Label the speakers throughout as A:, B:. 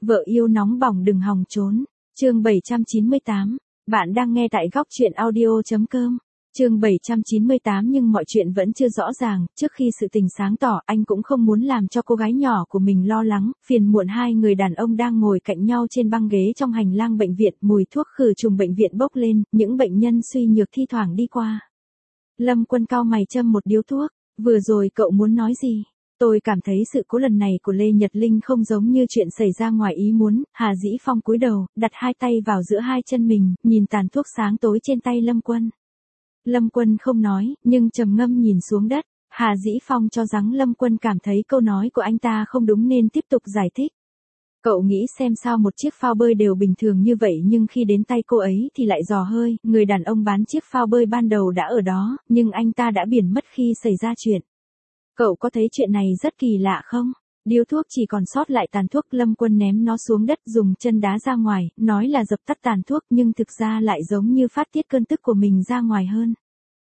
A: Vợ yêu nóng bỏng đừng hòng trốn. Chương 798. Bạn đang nghe tại góc truyện audio.com. Chương 798. Nhưng mọi chuyện vẫn chưa rõ ràng, trước khi sự tình sáng tỏ, anh cũng không muốn làm cho cô gái nhỏ của mình lo lắng, phiền muộn. Hai người đàn ông đang ngồi cạnh nhau trên băng ghế trong hành lang bệnh viện, mùi thuốc khử trùng bệnh viện bốc lên, những bệnh nhân suy nhược thi thoảng đi qua. Lâm Quân cau mày châm một điếu thuốc, vừa rồi cậu muốn nói gì? Tôi cảm thấy sự cố lần này của Lê Nhật Linh không giống như chuyện xảy ra ngoài ý muốn. Hà Dĩ Phong cúi đầu, đặt hai tay vào giữa hai chân mình, nhìn tàn thuốc sáng tối trên tay Lâm Quân. Lâm Quân không nói, nhưng trầm ngâm nhìn xuống đất. Hà Dĩ Phong cho rằng Lâm Quân cảm thấy câu nói của anh ta không đúng nên tiếp tục giải thích. Cậu nghĩ xem sao một chiếc phao bơi đều bình thường như vậy nhưng khi đến tay cô ấy thì lại dò hơi. Người đàn ông bán chiếc phao bơi ban đầu đã ở đó, nhưng anh ta đã biển mất khi xảy ra chuyện. Cậu có thấy chuyện này rất kỳ lạ không? Điếu thuốc chỉ còn sót lại tàn thuốc. Lâm Quân ném nó xuống đất, dùng chân đá ra ngoài, nói là dập tắt tàn thuốc nhưng thực ra lại giống như phát tiết cơn tức của mình ra ngoài hơn.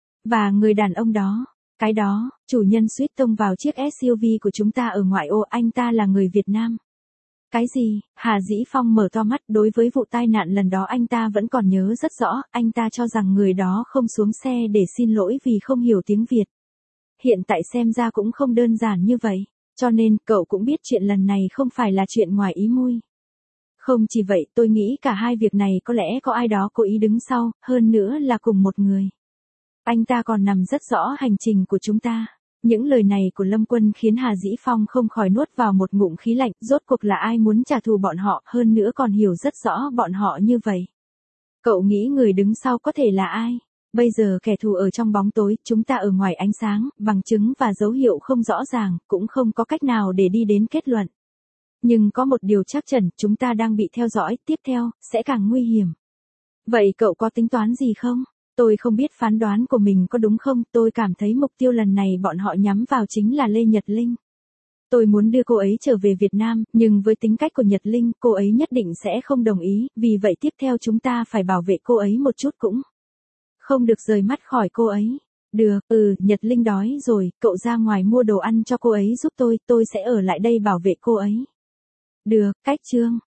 A: Và người đàn ông đó, cái đó, chủ nhân suýt tông vào chiếc SUV của chúng ta ở ngoại ô, anh ta là người Việt Nam. Cái gì? Hà Dĩ Phong mở to mắt, đối với vụ tai nạn lần đó anh ta vẫn còn nhớ rất rõ, anh ta cho rằng người đó không xuống xe để xin lỗi vì không hiểu tiếng Việt. Hiện tại xem ra cũng không đơn giản như vậy, cho nên cậu cũng biết chuyện lần này không phải là chuyện ngoài ý muốn. Không chỉ vậy, tôi nghĩ cả hai việc này có lẽ có ai đó cố ý đứng sau, hơn nữa là cùng một người. Anh ta còn nằm rất rõ hành trình của chúng ta. Những lời này của Lâm Quân khiến Hà Dĩ Phong không khỏi nuốt vào một ngụm khí lạnh, rốt cuộc là ai muốn trả thù bọn họ, hơn nữa còn hiểu rất rõ bọn họ như vậy. Cậu nghĩ người đứng sau có thể là ai? Bây giờ kẻ thù ở trong bóng tối, chúng ta ở ngoài ánh sáng, bằng chứng và dấu hiệu không rõ ràng, cũng không có cách nào để đi đến kết luận. Nhưng có một điều chắc chắn, chúng ta đang bị theo dõi, tiếp theo, sẽ càng nguy hiểm. Vậy cậu có tính toán gì không? Tôi không biết phán đoán của mình có đúng không, tôi cảm thấy mục tiêu lần này bọn họ nhắm vào chính là Lê Nhật Linh. Tôi muốn đưa cô ấy trở về Việt Nam, nhưng với tính cách của Nhật Linh, cô ấy nhất định sẽ không đồng ý, vì vậy tiếp theo chúng ta phải bảo vệ cô ấy một chút cũng. Không được rời mắt khỏi cô ấy. Được, Nhật Linh đói rồi, cậu ra ngoài mua đồ ăn cho cô ấy giúp tôi sẽ ở lại đây bảo vệ cô ấy. Được, cách chương.